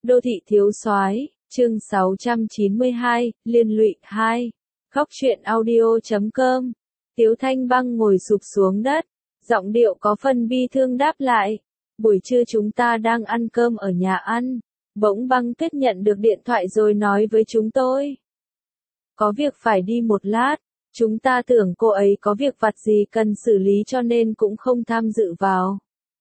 Đô thị thiếu soái, chương 692, liên lụy 2. Góc truyện audio.com. Tiếu Thanh Băng ngồi sụp xuống đất, giọng điệu có phần bi thương đáp lại. Buổi trưa chúng ta đang ăn cơm ở nhà ăn. Bỗng Băng Tuyết nhận được điện thoại rồi nói với chúng tôi. Có việc phải đi một lát, chúng ta tưởng cô ấy có việc vặt gì cần xử lý cho nên cũng không tham dự vào.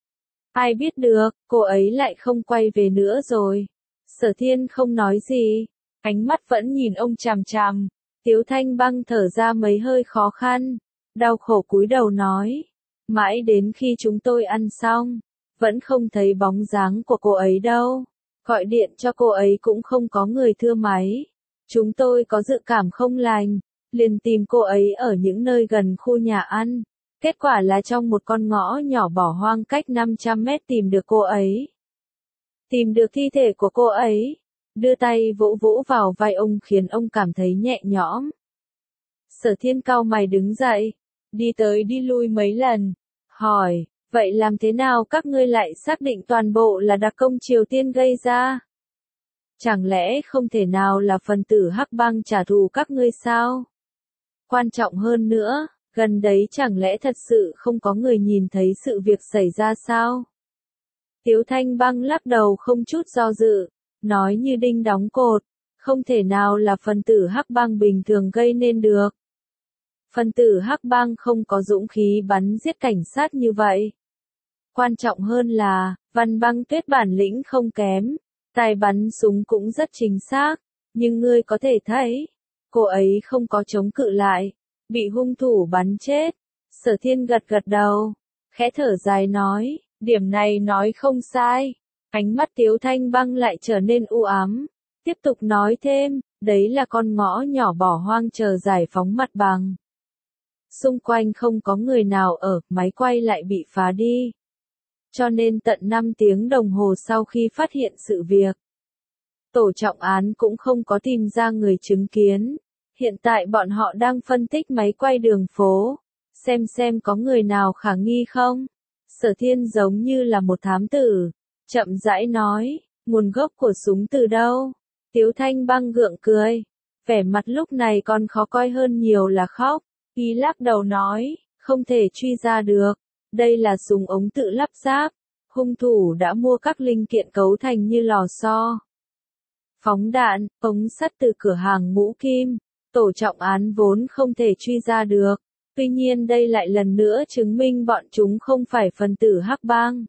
Ai biết được, cô ấy lại không quay về nữa rồi. Sở Thiên không nói gì, ánh mắt vẫn nhìn ông chằm chằm. Tiếu Thanh Băng thở ra mấy hơi khó khăn, đau khổ cúi đầu nói. Mãi đến khi chúng tôi ăn xong, vẫn không thấy bóng dáng của cô ấy đâu. Gọi điện cho cô ấy cũng không có người thưa máy. Chúng tôi có dự cảm không lành, liền tìm cô ấy ở những nơi gần khu nhà ăn. Kết quả là trong một con ngõ nhỏ bỏ hoang cách 500 mét tìm được cô ấy. Tìm được thi thể của cô ấy, đưa tay vỗ vỗ vào vai ông khiến ông cảm thấy nhẹ nhõm. Sở Thiên cau mày đứng dậy, đi tới đi lui mấy lần, hỏi, vậy làm thế nào các ngươi lại xác định toàn bộ là đặc công Triều Tiên gây ra? Chẳng lẽ không thể nào là phần tử Hắc Bang trả thù các ngươi sao? Quan trọng hơn nữa, gần đấy chẳng lẽ thật sự không có người nhìn thấy sự việc xảy ra sao? Tiếu Thanh Băng lắc đầu không chút do dự, nói như đinh đóng cột, không thể nào là phần tử Hắc Bang bình thường gây nên được. Phần tử Hắc Bang không có dũng khí bắn giết cảnh sát như vậy. Quan trọng hơn là, Văn Băng Tuyết bản lĩnh không kém, tài bắn súng cũng rất chính xác, nhưng ngươi có thể thấy, cô ấy không có chống cự lại, bị hung thủ bắn chết. Sở Thiên gật gật đầu, khẽ thở dài nói, điểm này nói không sai. Ánh mắt Tiếu Thanh Băng lại trở nên u ám, tiếp tục nói thêm, đấy là con ngõ nhỏ bỏ hoang chờ giải phóng mặt bằng. Xung quanh không có người nào ở, máy quay lại bị phá đi. Cho nên tận 5 tiếng đồng hồ sau khi phát hiện sự việc, tổ trọng án cũng không có tìm ra người chứng kiến. Hiện tại bọn họ đang phân tích máy quay đường phố, xem có người nào khả nghi không. Sở Thiên giống như là một thám tử, chậm rãi nói, nguồn gốc của súng từ đâu? Tiếu Thanh Băng gượng cười, vẻ mặt lúc này còn khó coi hơn nhiều là khóc. Y lắc đầu nói, không thể truy ra được, đây là súng ống tự lắp ráp, hung thủ đã mua các linh kiện cấu thành như lò xo, phóng đạn, ống sắt từ cửa hàng Ngũ Kim. Tổ trọng án vốn không thể truy ra được, tuy nhiên đây lại lần nữa chứng minh bọn chúng không phải phần tử Hắc Bang.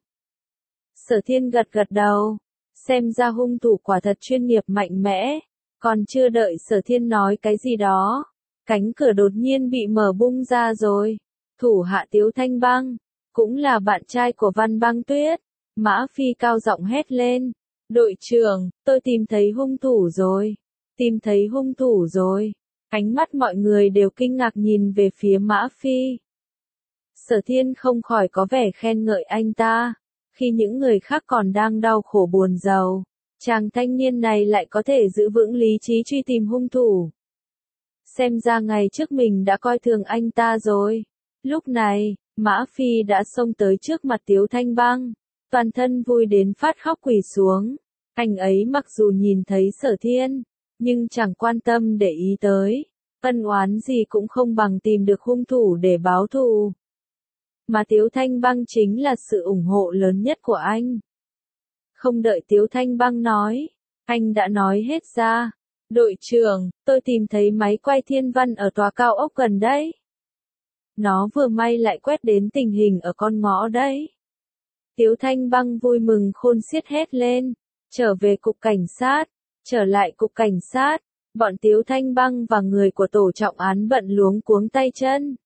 Sở Thiên gật gật đầu, xem ra hung thủ quả thật chuyên nghiệp mạnh mẽ. Còn chưa đợi Sở Thiên nói cái gì đó, cánh cửa đột nhiên bị mở bung ra rồi. Thủ hạ Tiếu Thanh Băng, cũng là bạn trai của Văn Băng Tuyết, Mã Phi cao giọng hét lên, đội trưởng, tôi tìm thấy hung thủ rồi, tìm thấy hung thủ rồi. Ánh mắt mọi người đều kinh ngạc nhìn về phía Mã Phi. Sở Thiên không khỏi có vẻ khen ngợi anh ta, khi những người khác còn đang đau khổ buồn rầu, chàng thanh niên này lại có thể giữ vững lý trí truy tìm hung thủ. Xem ra ngày trước mình đã coi thường anh ta rồi. Lúc này, Mã Phi đã xông tới trước mặt Tiếu Thanh Băng, toàn thân vui đến phát khóc quỳ xuống. Anh ấy mặc dù nhìn thấy Sở Thiên, nhưng chẳng quan tâm để ý tới, ân oán gì cũng không bằng tìm được hung thủ để báo thù. Mà Tiếu Thanh Băng chính là sự ủng hộ lớn nhất của anh. Không đợi Tiếu Thanh Băng nói, anh đã nói hết ra. Đội trưởng, tôi tìm thấy máy quay thiên văn ở tòa cao ốc gần đấy. Nó vừa may lại quét đến tình hình ở con ngõ đấy. Tiếu Thanh Băng vui mừng khôn xiết hét lên, trở về cục cảnh sát, trở lại cục cảnh sát. Bọn Tiếu Thanh Băng và người của tổ trọng án bận luống cuống tay chân.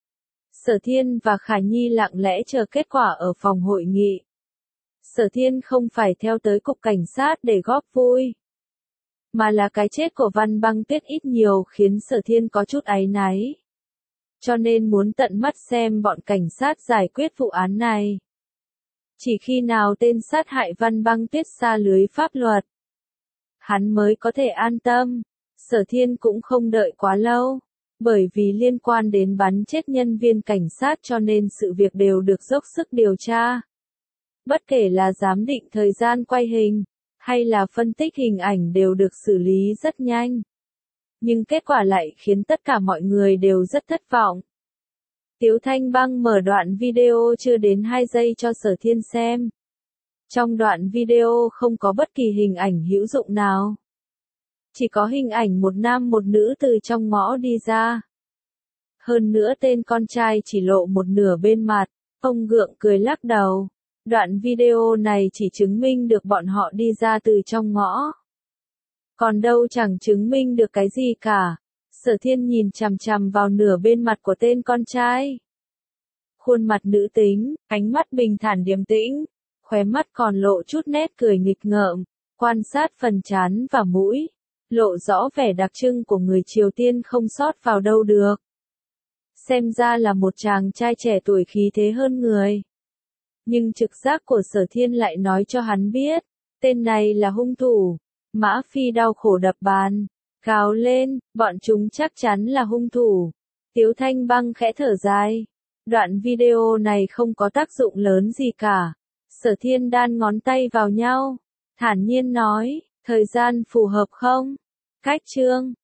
Sở Thiên và Khả Nhi lặng lẽ chờ kết quả ở phòng hội nghị. Sở Thiên không phải theo tới cục cảnh sát để góp vui, mà là cái chết của Văn Băng Tuyết ít nhiều khiến Sở Thiên có chút áy náy. Cho nên muốn tận mắt xem bọn cảnh sát giải quyết vụ án này. Chỉ khi nào tên sát hại Văn Băng Tuyết xa lưới pháp luật, hắn mới có thể an tâm. Sở Thiên cũng không đợi quá lâu, bởi vì liên quan đến bắn chết nhân viên cảnh sát cho nên sự việc đều được dốc sức điều tra. Bất kể là giám định thời gian quay hình, hay là phân tích hình ảnh đều được xử lý rất nhanh. Nhưng kết quả lại khiến tất cả mọi người đều rất thất vọng. Tiếu Thanh Băng mở đoạn video chưa đến 2 giây cho Sở Thiên xem. Trong đoạn video không có bất kỳ hình ảnh hữu dụng nào. Chỉ có hình ảnh một nam một nữ từ trong ngõ đi ra. Hơn nữa tên con trai chỉ lộ một nửa bên mặt, ông gượng cười lắc đầu. Đoạn video này chỉ chứng minh được bọn họ đi ra từ trong ngõ. Còn đâu chẳng chứng minh được cái gì cả. Sở Thiên nhìn chằm chằm vào nửa bên mặt của tên con trai. Khuôn mặt nữ tính, ánh mắt bình thản điềm tĩnh, khóe mắt còn lộ chút nét cười nghịch ngợm, quan sát phần trán và mũi, lộ rõ vẻ đặc trưng của người Triều Tiên không sót vào đâu được. Xem ra là một chàng trai trẻ tuổi khí thế hơn người. Nhưng trực giác của Sở Thiên lại nói cho hắn biết, tên này là hung thủ. Mã Phi đau khổ đập bàn, gào lên, bọn chúng chắc chắn là hung thủ. Tiếu Thanh Băng khẽ thở dài. Đoạn video này không có tác dụng lớn gì cả. Sở Thiên đan ngón tay vào nhau, thản nhiên nói, thời gian phù hợp không? Cách chương